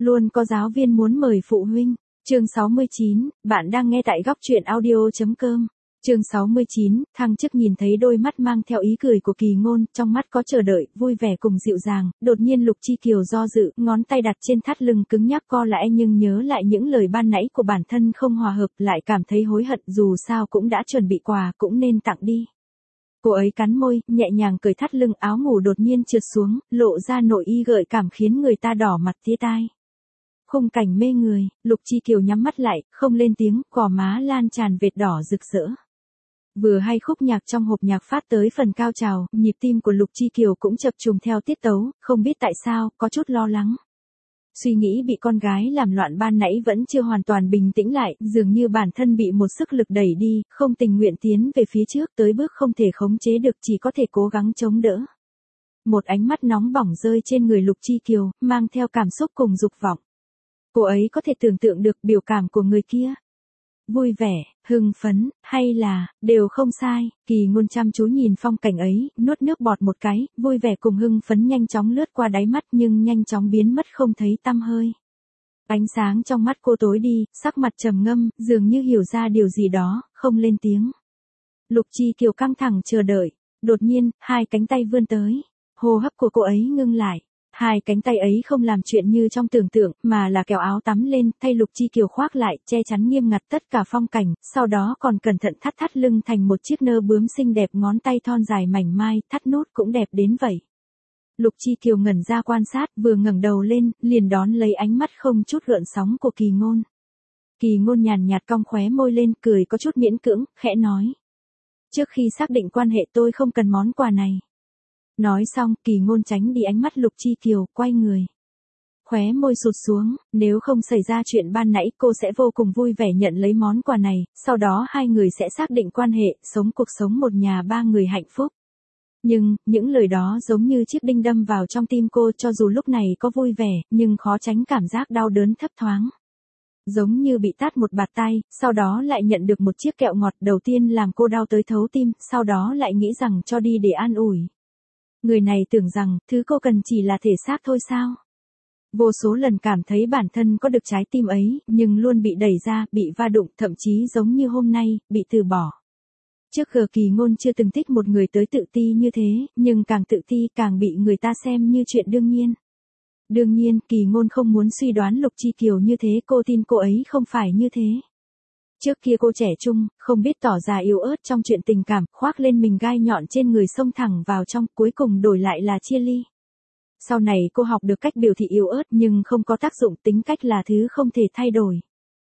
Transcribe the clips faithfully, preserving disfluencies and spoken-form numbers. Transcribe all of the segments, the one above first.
Luôn có giáo viên muốn mời phụ huynh. Chương sáu mươi chín, bạn đang nghe tại góc truyện audio chấm com. Chương sáu mươi chín, thăng chức nhìn thấy đôi mắt mang theo ý cười của Kỳ Ngôn, trong mắt có chờ đợi, vui vẻ cùng dịu dàng, đột nhiên Lục Chi Kiều do dự, ngón tay đặt trên thắt lưng cứng nhắc co lại nhưng nhớ lại những lời ban nãy của bản thân không hòa hợp, lại cảm thấy hối hận, dù sao cũng đã chuẩn bị quà cũng nên tặng đi. Cô ấy cắn môi, nhẹ nhàng cởi thắt lưng, áo ngủ đột nhiên trượt xuống, lộ ra nội y gợi cảm khiến người ta đỏ mặt tía tai. Khung cảnh mê người, Lục Chi Kiều nhắm mắt lại, không lên tiếng, gò má lan tràn vệt đỏ rực rỡ. Vừa hay khúc nhạc trong hộp nhạc phát tới phần cao trào, nhịp tim của Lục Chi Kiều cũng chập trùng theo tiết tấu, không biết tại sao, có chút lo lắng. Suy nghĩ bị con gái làm loạn ban nãy vẫn chưa hoàn toàn bình tĩnh lại, dường như bản thân bị một sức lực đẩy đi, không tình nguyện tiến về phía trước, tới bước không thể khống chế được, chỉ có thể cố gắng chống đỡ. Một ánh mắt nóng bỏng rơi trên người Lục Chi Kiều, mang theo cảm xúc cùng dục vọng. Cô ấy có thể tưởng tượng được biểu cảm của người kia. Vui vẻ, hưng phấn, hay là, đều không sai. Kỳ Ngôn chăm chú nhìn phong cảnh ấy, nuốt nước bọt một cái, vui vẻ cùng hưng phấn nhanh chóng lướt qua đáy mắt nhưng nhanh chóng biến mất không thấy tăm hơi. Ánh sáng trong mắt cô tối đi, sắc mặt trầm ngâm, dường như hiểu ra điều gì đó, không lên tiếng. Lục Chi Kiều căng thẳng chờ đợi, đột nhiên, hai cánh tay vươn tới, hô hấp của cô ấy ngưng lại. Hai cánh tay ấy không làm chuyện như trong tưởng tượng, mà là kéo áo tắm lên, thay Lục Chi Kiều khoác lại, che chắn nghiêm ngặt tất cả phong cảnh, sau đó còn cẩn thận thắt thắt lưng thành một chiếc nơ bướm xinh đẹp, ngón tay thon dài mảnh mai, thắt nút cũng đẹp đến vậy. Lục Chi Kiều ngẩn ra quan sát, vừa ngẩng đầu lên, liền đón lấy ánh mắt không chút gợn sóng của Kỳ Ngôn. Kỳ Ngôn nhàn nhạt cong khóe môi lên, cười có chút miễn cưỡng, khẽ nói. Trước khi xác định quan hệ tôi không cần món quà này. Nói xong, Kỳ Ngôn tránh đi ánh mắt Lục Chi Kiều, quay người. Khóe môi sụt xuống, nếu không xảy ra chuyện ban nãy cô sẽ vô cùng vui vẻ nhận lấy món quà này, sau đó hai người sẽ xác định quan hệ, sống cuộc sống một nhà ba người hạnh phúc. Nhưng, những lời đó giống như chiếc đinh đâm vào trong tim cô, cho dù lúc này có vui vẻ, nhưng khó tránh cảm giác đau đớn thấp thoáng. Giống như bị tát một bạt tay, sau đó lại nhận được một chiếc kẹo ngọt, đầu tiên làm cô đau tới thấu tim, sau đó lại nghĩ rằng cho đi để an ủi. Người này tưởng rằng, thứ cô cần chỉ là thể xác thôi sao? Vô số lần cảm thấy bản thân có được trái tim ấy, nhưng luôn bị đẩy ra, bị va đụng, thậm chí giống như hôm nay, bị từ bỏ. Trước giờ Kỳ Ngôn chưa từng thích một người tới tự ti như thế, nhưng càng tự ti càng bị người ta xem như chuyện đương nhiên. Đương nhiên, Kỳ Ngôn không muốn suy đoán Lục Chi Kiều như thế, cô tin cô ấy không phải như thế. Trước kia cô trẻ trung, không biết tỏ ra yếu ớt trong chuyện tình cảm, khoác lên mình gai nhọn trên người xông thẳng vào trong, cuối cùng đổi lại là chia ly. Sau này cô học được cách biểu thị yếu ớt nhưng không có tác dụng, tính cách là thứ không thể thay đổi.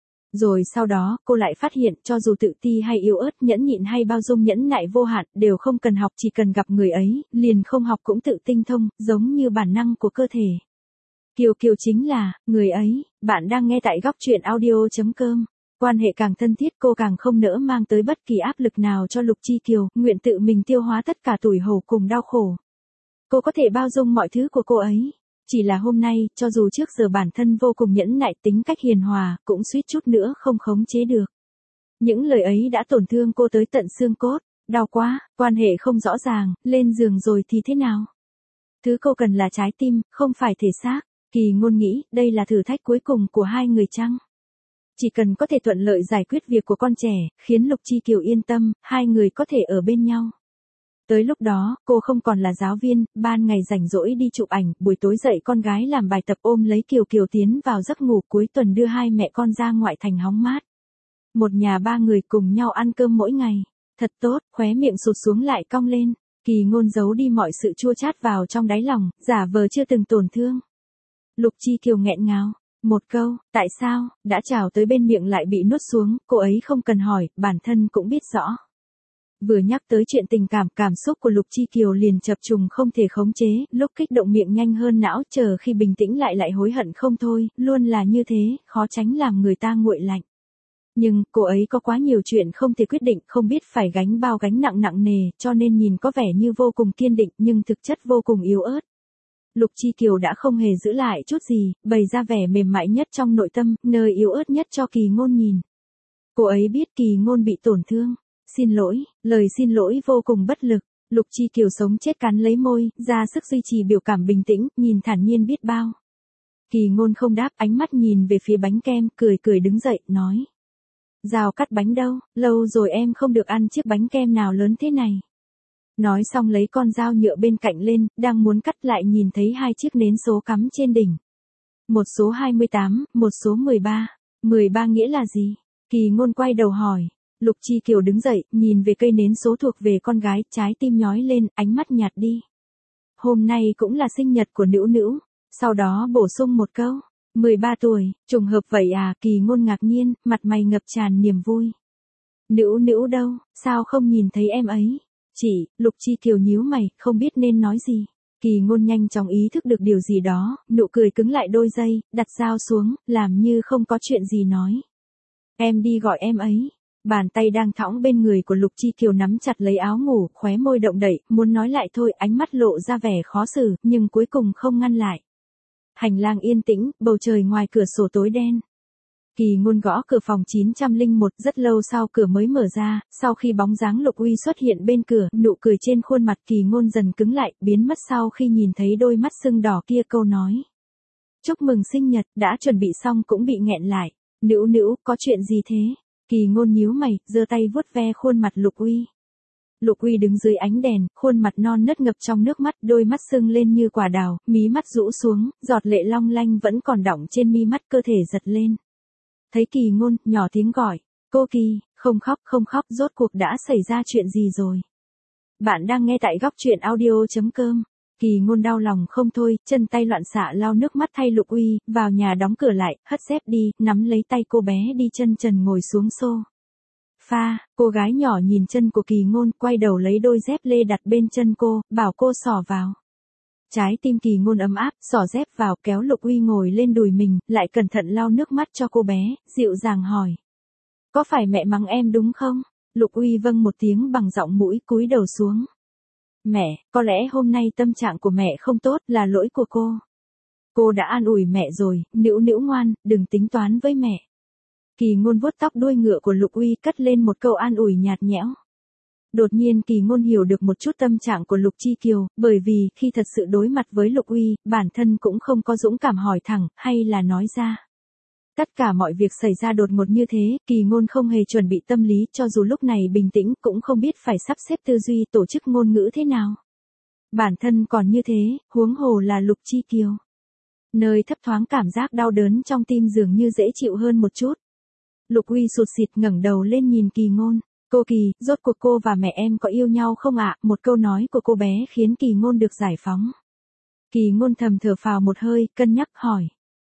Rồi sau đó, cô lại phát hiện, cho dù tự ti hay yếu ớt, nhẫn nhịn hay bao dung nhẫn nại vô hạn, đều không cần học, chỉ cần gặp người ấy, liền không học cũng tự tinh thông, giống như bản năng của cơ thể. Kiều Kiều chính là, người ấy. Bạn đang nghe tại góc truyện audio chấm com. Quan hệ càng thân thiết cô càng không nỡ mang tới bất kỳ áp lực nào cho Lục Chi Kiều, nguyện tự mình tiêu hóa tất cả tủi hổ cùng đau khổ. Cô có thể bao dung mọi thứ của cô ấy. Chỉ là hôm nay, cho dù trước giờ bản thân vô cùng nhẫn nại, tính cách hiền hòa, cũng suýt chút nữa không khống chế được. Những lời ấy đã tổn thương cô tới tận xương cốt. Đau quá, quan hệ không rõ ràng, lên giường rồi thì thế nào? Thứ cô cần là trái tim, không phải thể xác. Kỳ Ngôn nghĩ, đây là thử thách cuối cùng của hai người chăng? Chỉ cần có thể thuận lợi giải quyết việc của con trẻ, khiến Lục Chi Kiều yên tâm, hai người có thể ở bên nhau. Tới lúc đó, cô không còn là giáo viên, ban ngày rảnh rỗi đi chụp ảnh, buổi tối dậy con gái làm bài tập ôm lấy Kiều Kiều tiến vào giấc ngủ, cuối tuần đưa hai mẹ con ra ngoại thành hóng mát. Một nhà ba người cùng nhau ăn cơm mỗi ngày. Thật tốt, khóe miệng sụt xuống lại cong lên. Kỳ Ngôn giấu đi mọi sự chua chát vào trong đáy lòng, giả vờ chưa từng tổn thương. Lục Chi Kiều nghẹn ngào. Một câu, tại sao, đã trào tới bên miệng lại bị nuốt xuống, cô ấy không cần hỏi, bản thân cũng biết rõ. Vừa nhắc tới chuyện tình cảm, cảm xúc của Lục Chi Kiều liền chập trùng không thể khống chế, lúc kích động miệng nhanh hơn não, chờ khi bình tĩnh lại lại hối hận không thôi, luôn là như thế, khó tránh làm người ta nguội lạnh. Nhưng, cô ấy có quá nhiều chuyện không thể quyết định, không biết phải gánh bao gánh nặng nặng nề, cho nên nhìn có vẻ như vô cùng kiên định, nhưng thực chất vô cùng yếu ớt. Lục Chi Kiều đã không hề giữ lại chút gì, bày ra vẻ mềm mại nhất trong nội tâm, nơi yếu ớt nhất cho Kỳ Ngôn nhìn. Cô ấy biết Kỳ Ngôn bị tổn thương. Xin lỗi, lời xin lỗi vô cùng bất lực. Lục Chi Kiều sống chết cắn lấy môi, ra sức duy trì biểu cảm bình tĩnh, nhìn thản nhiên biết bao. Kỳ Ngôn không đáp, ánh mắt nhìn về phía bánh kem, cười cười đứng dậy, nói. Dao cắt bánh đâu, lâu rồi em không được ăn chiếc bánh kem nào lớn thế này. Nói xong lấy con dao nhựa bên cạnh lên, đang muốn cắt lại nhìn thấy hai chiếc nến số cắm trên đỉnh. Một số hai mươi tám, một số mười ba. mười ba nghĩa là gì? Kỳ Ngôn quay đầu hỏi. Lục Chi Kiều đứng dậy, nhìn về cây nến số thuộc về con gái, trái tim nhói lên, ánh mắt nhạt đi. Hôm nay cũng là sinh nhật của Nữu Nữu, sau đó bổ sung một câu. mười ba tuổi, trùng hợp vậy à? Kỳ Ngôn ngạc nhiên, mặt mày ngập tràn niềm vui. Nữu Nữu đâu, sao không nhìn thấy em ấy? Chị, Lục Chi Kiều nhíu mày, không biết nên nói gì. Kỳ Ngôn nhanh chóng ý thức được điều gì đó, nụ cười cứng lại đôi giây, đặt dao xuống, làm như không có chuyện gì nói. Em đi gọi em ấy. Bàn tay đang thõng bên người của Lục Chi Kiều nắm chặt lấy áo ngủ, khóe môi động đậy, muốn nói lại thôi, ánh mắt lộ ra vẻ khó xử, nhưng cuối cùng không ngăn lại. Hành lang yên tĩnh, bầu trời ngoài cửa sổ tối đen. Kỳ Ngôn gõ cửa phòng chín không một, rất lâu sau cửa mới mở ra, sau khi bóng dáng Lục Uy xuất hiện bên cửa, nụ cười trên khuôn mặt Kỳ Ngôn dần cứng lại, biến mất sau khi nhìn thấy đôi mắt sưng đỏ kia. Câu nói chúc mừng sinh nhật đã chuẩn bị xong cũng bị nghẹn lại. Nữu Nữu, có chuyện gì thế? Kỳ Ngôn nhíu mày, giơ tay vuốt ve khuôn mặt Lục Uy. Lục Uy đứng dưới ánh đèn, khuôn mặt non nớt ngập trong nước mắt, đôi mắt sưng lên như quả đào, mí mắt rũ xuống, giọt lệ long lanh vẫn còn đọng trên mi mắt, cơ thể giật lên. Thấy Kỳ Ngôn, nhỏ tiếng gọi, cô Kỳ, không khóc, không khóc, rốt cuộc đã xảy ra chuyện gì rồi? Bạn đang nghe tại góc truyện audio chấm com. Kỳ Ngôn đau lòng không thôi, chân tay loạn xạ lau nước mắt thay Lục Uy, vào nhà đóng cửa lại, hất dép đi, nắm lấy tay cô bé đi chân trần ngồi xuống xô. Pha, cô gái nhỏ nhìn chân của Kỳ Ngôn, quay đầu lấy đôi dép lê đặt bên chân cô, bảo cô xỏ vào. Trái tim Kỳ Ngôn ấm áp, xỏ dép vào, kéo Lục Uy ngồi lên đùi mình, lại cẩn thận lau nước mắt cho cô bé, dịu dàng hỏi. Có phải mẹ mắng em đúng không? Lục Uy vâng một tiếng bằng giọng mũi, cúi đầu xuống. Mẹ, có lẽ hôm nay tâm trạng của mẹ không tốt, là lỗi của cô. Cô đã an ủi mẹ rồi, Nữu Nữu ngoan, đừng tính toán với mẹ. Kỳ Ngôn vuốt tóc đuôi ngựa của Lục Uy, cất lên một câu an ủi nhạt nhẽo. Đột nhiên Kỳ Ngôn hiểu được một chút tâm trạng của Lục Chi Kiều, bởi vì khi thật sự đối mặt với Lục Uy, bản thân cũng không có dũng cảm hỏi thẳng, hay là nói ra. Tất cả mọi việc xảy ra đột ngột như thế, Kỳ Ngôn không hề chuẩn bị tâm lý, cho dù lúc này bình tĩnh cũng không biết phải sắp xếp tư duy, tổ chức ngôn ngữ thế nào. Bản thân còn như thế, huống hồ là Lục Chi Kiều. Nơi thấp thoáng cảm giác đau đớn trong tim dường như dễ chịu hơn một chút. Lục Uy sụt sịt ngẩng đầu lên nhìn Kỳ Ngôn. Cô Kỳ, rốt cuộc cô và mẹ em có yêu nhau không ạ? Một câu nói của cô bé khiến Kỳ Ngôn được giải phóng. Kỳ Ngôn thầm thở phào một hơi, cân nhắc hỏi.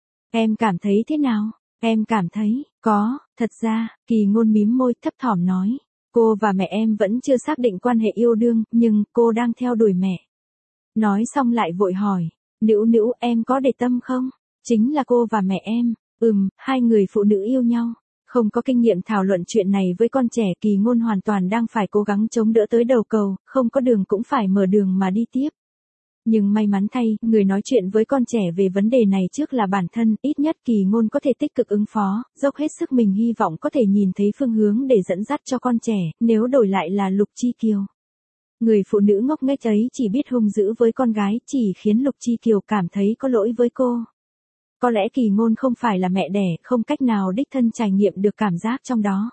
Em cảm thấy thế nào? Em cảm thấy, có, thật ra, Kỳ Ngôn mím môi thấp thỏm nói. Cô và mẹ em vẫn chưa xác định quan hệ yêu đương, nhưng cô đang theo đuổi mẹ. Nói xong lại vội hỏi. Nữu Nữu, em có để tâm không? Chính là cô và mẹ em. Ừm, hai người phụ nữ yêu nhau. Không có kinh nghiệm thảo luận chuyện này với con trẻ, Kỳ Ngôn hoàn toàn đang phải cố gắng chống đỡ tới đầu cầu, không có đường cũng phải mở đường mà đi tiếp. Nhưng may mắn thay, người nói chuyện với con trẻ về vấn đề này trước là bản thân, ít nhất Kỳ Ngôn có thể tích cực ứng phó, dốc hết sức mình hy vọng có thể nhìn thấy phương hướng để dẫn dắt cho con trẻ, nếu đổi lại là Lục Chi Kiều. Người phụ nữ ngốc nghếch ấy chỉ biết hung dữ với con gái, chỉ khiến Lục Chi Kiều cảm thấy có lỗi với cô. Có lẽ Kỳ Ngôn không phải là mẹ đẻ, không cách nào đích thân trải nghiệm được cảm giác trong đó.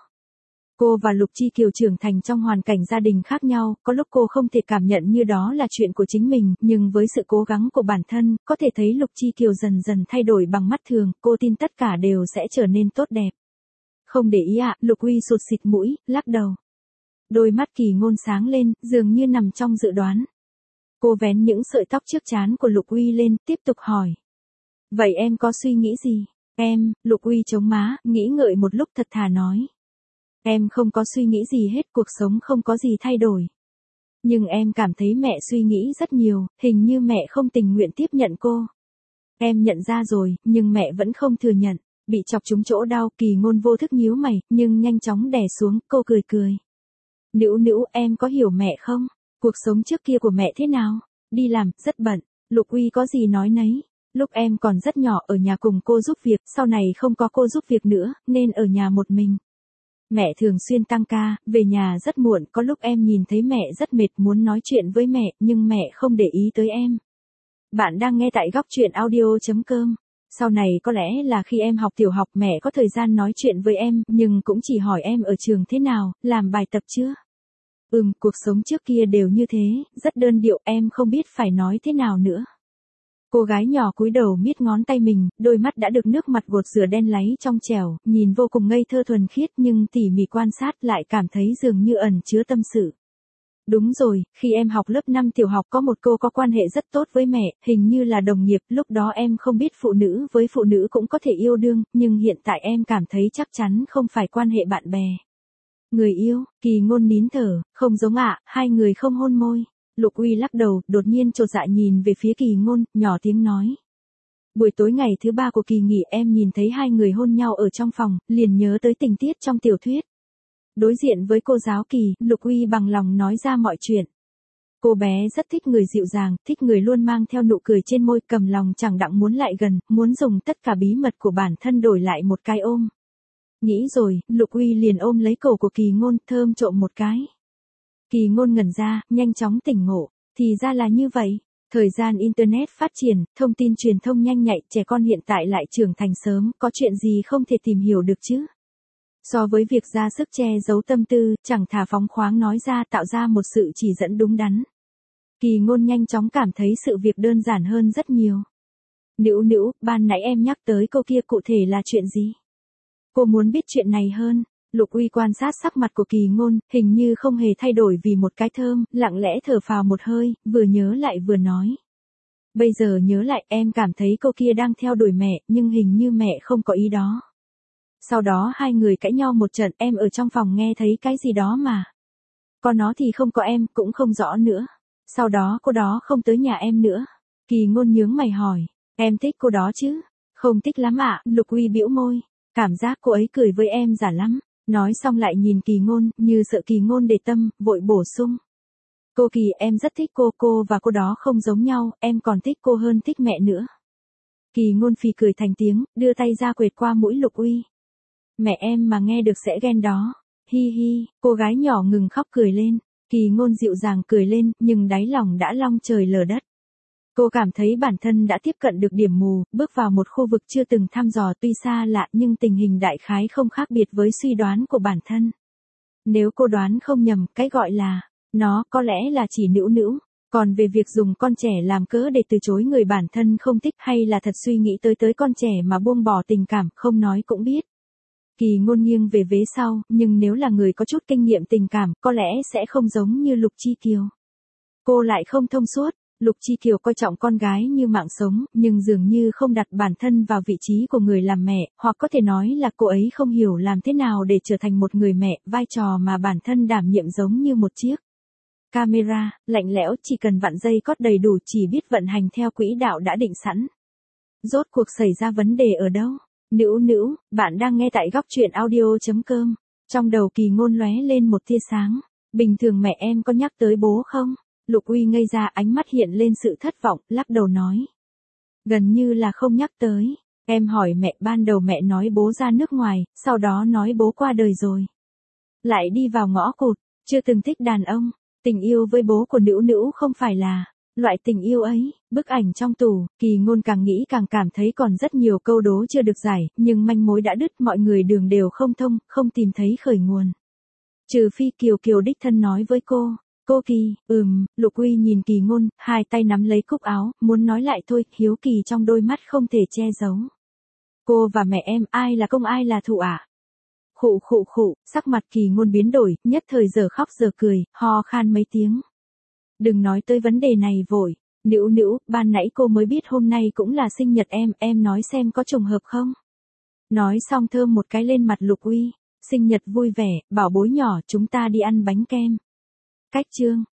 Cô và Lục Chi Kiều trưởng thành trong hoàn cảnh gia đình khác nhau, có lúc cô không thể cảm nhận như đó là chuyện của chính mình, nhưng với sự cố gắng của bản thân, có thể thấy Lục Chi Kiều dần dần thay đổi bằng mắt thường, cô tin tất cả đều sẽ trở nên tốt đẹp. Không để ý ạ, à, Lục Uy sụt sịt mũi, lắc đầu. Đôi mắt Kỳ Ngôn sáng lên, dường như nằm trong dự đoán. Cô vén những sợi tóc trước trán của Lục Uy lên, tiếp tục hỏi. Vậy em có suy nghĩ gì? Em, Lục Uy chống má, nghĩ ngợi một lúc thật thà nói. Em không có suy nghĩ gì hết, cuộc sống không có gì thay đổi. Nhưng em cảm thấy mẹ suy nghĩ rất nhiều, hình như mẹ không tình nguyện tiếp nhận cô. Em nhận ra rồi, nhưng mẹ vẫn không thừa nhận. Bị chọc trúng chỗ đau, Kỳ Ngôn vô thức nhíu mày, nhưng nhanh chóng đè xuống, cô cười cười. Nữu Nữu, em có hiểu mẹ không? Cuộc sống trước kia của mẹ thế nào? Đi làm, rất bận. Lục Uy có gì nói nấy. Lúc em còn rất nhỏ ở nhà cùng cô giúp việc, sau này không có cô giúp việc nữa, nên ở nhà một mình. Mẹ thường xuyên tăng ca, về nhà rất muộn, có lúc em nhìn thấy mẹ rất mệt muốn nói chuyện với mẹ, nhưng mẹ không để ý tới em. Bạn đang nghe tại góc truyện audio chấm com. Sau này có lẽ là khi em học tiểu học mẹ có thời gian nói chuyện với em, nhưng cũng chỉ hỏi em ở trường thế nào, làm bài tập chưa? Ừm, cuộc sống trước kia đều như thế, rất đơn điệu, em không biết phải nói thế nào nữa. Cô gái nhỏ cúi đầu miết ngón tay mình, đôi mắt đã được nước mặt gột rửa đen láy trong trẻo, nhìn vô cùng ngây thơ thuần khiết nhưng tỉ mỉ quan sát lại cảm thấy dường như ẩn chứa tâm sự. Đúng rồi, khi em học lớp năm tiểu học có một cô có quan hệ rất tốt với mẹ, hình như là đồng nghiệp, lúc đó em không biết phụ nữ với phụ nữ cũng có thể yêu đương, nhưng hiện tại em cảm thấy chắc chắn không phải quan hệ bạn bè. Người yêu, Kỳ Ngôn nín thở, không giống ạ, hai người không hôn môi. Lục Uy lắc đầu, đột nhiên chột dạ nhìn về phía Kỳ Ngôn, nhỏ tiếng nói. Buổi tối ngày thứ ba của kỳ nghỉ em nhìn thấy hai người hôn nhau ở trong phòng, liền nhớ tới tình tiết trong tiểu thuyết. Đối diện với cô giáo Kỳ, Lục Uy bằng lòng nói ra mọi chuyện. Cô bé rất thích người dịu dàng, thích người luôn mang theo nụ cười trên môi, cầm lòng chẳng đặng muốn lại gần, muốn dùng tất cả bí mật của bản thân đổi lại một cái ôm. Nghĩ rồi, Lục Uy liền ôm lấy cổ của Kỳ Ngôn, thơm trộm một cái. Kỳ Ngôn ngẩn ra, nhanh chóng tỉnh ngộ, thì ra là như vậy. Thời gian Internet phát triển, thông tin truyền thông nhanh nhạy, trẻ con hiện tại lại trưởng thành sớm, có chuyện gì không thể tìm hiểu được chứ? So với việc ra sức che giấu tâm tư, chẳng thà phóng khoáng nói ra tạo ra một sự chỉ dẫn đúng đắn. Kỳ Ngôn nhanh chóng cảm thấy sự việc đơn giản hơn rất nhiều. Nữu nữu, ban nãy em nhắc tới cô kia cụ thể là chuyện gì? Cô muốn biết chuyện này hơn. Lục Uy quan sát sắc mặt của Kỳ Ngôn, hình như không hề thay đổi vì một cái thơm, lặng lẽ thở phào một hơi, vừa nhớ lại vừa nói. Bây giờ nhớ lại em cảm thấy cô kia đang theo đuổi mẹ, nhưng hình như mẹ không có ý đó. Sau đó hai người cãi nhau một trận, em ở trong phòng nghe thấy cái gì đó mà. Có nó thì không có em, cũng không rõ nữa. Sau đó cô đó không tới nhà em nữa. Kỳ Ngôn nhướng mày hỏi, em thích cô đó chứ? Không thích lắm ạ, Lục Uy bĩu môi. Cảm giác cô ấy cười với em giả lắm. Nói xong lại nhìn Kỳ Ngôn, như sợ Kỳ Ngôn để tâm, vội bổ sung. Cô Kỳ, em rất thích cô, cô và cô đó không giống nhau, em còn thích cô hơn thích mẹ nữa. Kỳ Ngôn phì cười thành tiếng, đưa tay ra quệt qua mũi Lục Uy. Mẹ em mà nghe được sẽ ghen đó. Hi hi, cô gái nhỏ ngừng khóc cười lên. Kỳ Ngôn dịu dàng cười lên, nhưng đáy lòng đã long trời lở đất. Cô cảm thấy bản thân đã tiếp cận được điểm mù, bước vào một khu vực chưa từng thăm dò, tuy xa lạ nhưng tình hình đại khái không khác biệt với suy đoán của bản thân. Nếu cô đoán không nhầm, cái gọi là, nó có lẽ là chỉ nữu nữu. Còn về việc dùng con trẻ làm cớ để từ chối người bản thân không thích hay là thật suy nghĩ tới tới con trẻ mà buông bỏ tình cảm, không nói cũng biết. Kỳ Ngôn nghiêng về vế sau, nhưng nếu là người có chút kinh nghiệm tình cảm, có lẽ sẽ không giống như Lục Chi Kiều. Cô lại không thông suốt. Lục Chi Kiều coi trọng con gái như mạng sống, nhưng dường như không đặt bản thân vào vị trí của người làm mẹ, hoặc có thể nói là cô ấy không hiểu làm thế nào để trở thành một người mẹ, vai trò mà bản thân đảm nhiệm giống như một chiếc camera, lạnh lẽo, chỉ cần vặn dây cót đầy đủ, chỉ biết vận hành theo quỹ đạo đã định sẵn. Rốt cuộc xảy ra vấn đề ở đâu? Nữu nữu, bạn đang nghe tại góc truyện audio chấm com. Trong đầu Kỳ Ngôn lóe lên một tia sáng. Bình thường mẹ em có nhắc tới bố không? Lục Uy ngây ra, ánh mắt hiện lên sự thất vọng, lắc đầu nói. Gần như là không nhắc tới. Em hỏi mẹ, ban đầu mẹ nói bố ra nước ngoài, sau đó nói bố qua đời rồi. Lại đi vào ngõ cụt, chưa từng thích đàn ông. Tình yêu với bố của Nữu Nữu không phải là loại tình yêu ấy. Bức ảnh trong tủ, Kỳ Ngôn càng nghĩ càng cảm thấy còn rất nhiều câu đố chưa được giải, nhưng manh mối đã đứt, mọi người đường đều không thông, không tìm thấy khởi nguồn. Trừ phi Kiều Kiều đích thân nói với cô. Cô Kỳ, ừm, Lục Uy nhìn Kỳ Ngôn, hai tay nắm lấy cúc áo, muốn nói lại thôi, hiếu kỳ trong đôi mắt không thể che giấu. Cô và mẹ em, ai là công ai là thủ ạ? À? Khụ khụ khụ, sắc mặt Kỳ Ngôn biến đổi, nhất thời giờ khóc giờ cười, ho khan mấy tiếng. Đừng nói tới vấn đề này vội, Nữu Nữu, ban nãy cô mới biết hôm nay cũng là sinh nhật em, em nói xem có trùng hợp không? Nói xong thơm một cái lên mặt Lục Uy, sinh nhật vui vẻ, bảo bối nhỏ, chúng ta đi ăn bánh kem. Cách chương